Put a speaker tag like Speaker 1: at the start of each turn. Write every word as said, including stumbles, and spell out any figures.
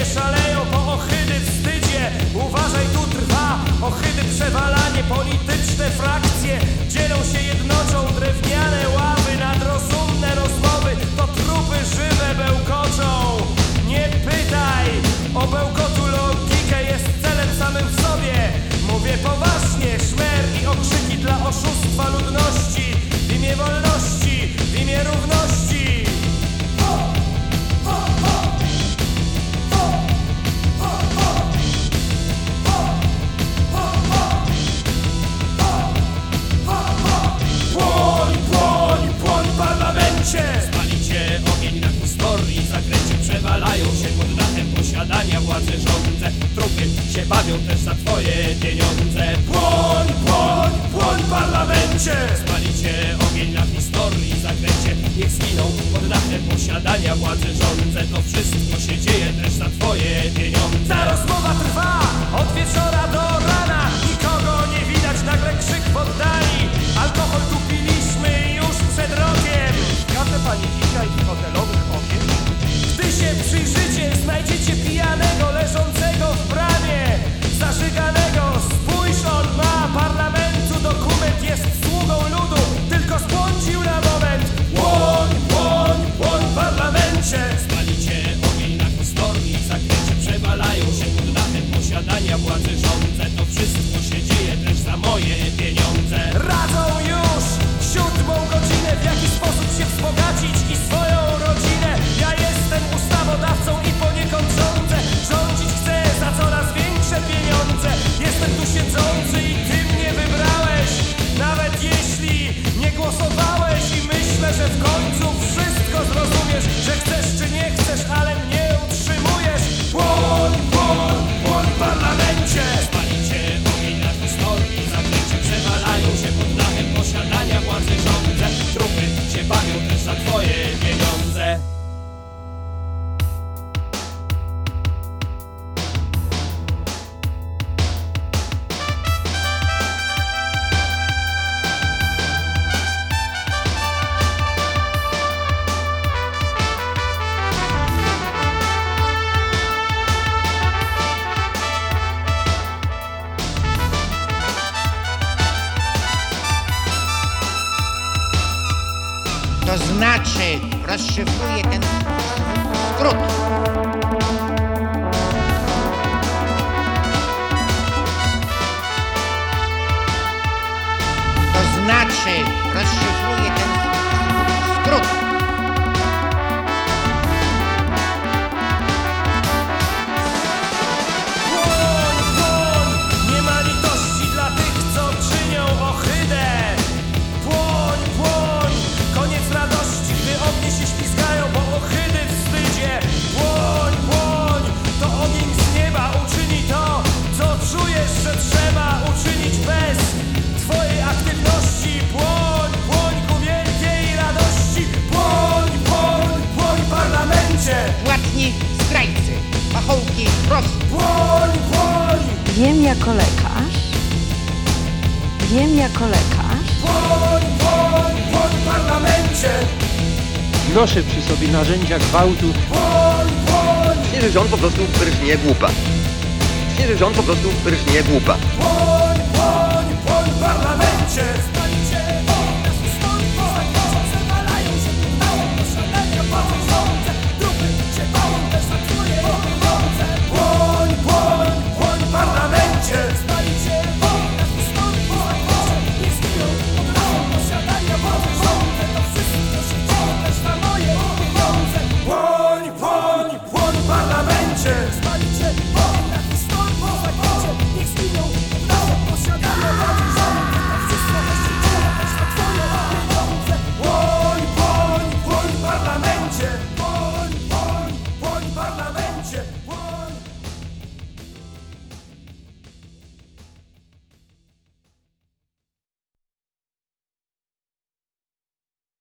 Speaker 1: szaleją po ohydy wstydzie. Uważaj, tu trwa ohydy przewalanie. Polityczne frakcje dzielą się, jednoczą. Drewniane ławy nad rozumne rozmowy. To trupy żywe bełkoczą. Nie pytaj o bełkotu, logikę jest celem samym w sobie. Mówię poważnie, szmer i okrzyki dla oszustwa ludności. W imię wolności, w imię równości. Płoń, płoń, płoń w parlamencie.
Speaker 2: Spalicie ogień na historii, zakręcie przewalają się pod dachem posiadania władzy rządze. Trupy się bawią też za twoje pieniądze.
Speaker 1: Płoń, płoń, płoń w parlamencie.
Speaker 2: Spalicie ogień na historii, zakręcie niech zginą pod dachem posiadania władzy rządze. To wszystko się dzieje też za twoje pieniądze.
Speaker 1: Ta rozmowa trwa od wieczora do rana. Nikogo nie widać, nagle krzyk w oddali. Alkohol tu piliśmy już przed rokiem.
Speaker 3: Kafe panifika i hotelowych okien.
Speaker 1: Gdy się przyjrzycie, znajdziecie pijanego leżącego w bramie, zażyganego. Spójrz, on ma parlamentu dokument, jest sługą ludu, tylko zbłądził na moment. Płoń, płoń, płoń w parlamencie.
Speaker 2: Spalicie ogień na historii, zakręcie przewalają się pod dachem posiadania władzy rządze. To wszystko się dzieje też za moje pieniądze.
Speaker 1: Radzą już siódmą godzinę, w jaki sposób się wzbogacić i swoją rodzinę. Ja jestem ustawodawcą i poniekąd rządzę. Rządzić chcę za coraz większe pieniądze. Jestem tu siedzący i ty mnie wybrałeś. Nawet jeśli nie głosowałeś, i myślę, że w końcu wszystko zrozumiesz, że chcesz czy nie chcesz, ale mnie utrzymujesz. Płoń, płoń, płoń w parlamencie.
Speaker 2: Spalicie ogień na historii, zakręcie przewalają się pod dachem posiadania władzy rządze. Trupy się bawią też za twoje pieniądze.
Speaker 4: To znaczy, rozszyfruję ten skrót. To znaczy, rozszyfruję ten skrót.
Speaker 1: Płoń, płoń, nie ma litości dla tych, co czynią ohydę. Płoń, płoń, koniec radości, gdy ognie się ślizgają po ohydy wstydzie. Płoń, płoń, to ogień z nieba uczyni to, co czujesz, że trzeba uczynić bez twojej aktywności. Płoń, płoń ku wielkiej radości. Płoń, płoń, płoń w parlamencie.
Speaker 4: Płatni zdrajcy, pachołki Rosji.
Speaker 1: Płoń, płoń,
Speaker 5: Wiem jako lekarz, wiem jako lekarz,
Speaker 1: płoń, płoń, płoń w parlamencie.
Speaker 3: Noszę przy sobie narzędzia gwałtu.
Speaker 1: Płoń, płoń,
Speaker 6: Świeży rząd po prostu rżnie głupa. Świeży rząd po prostu rżnie głupa.
Speaker 1: płoń, płoń, płoń w parlamencie.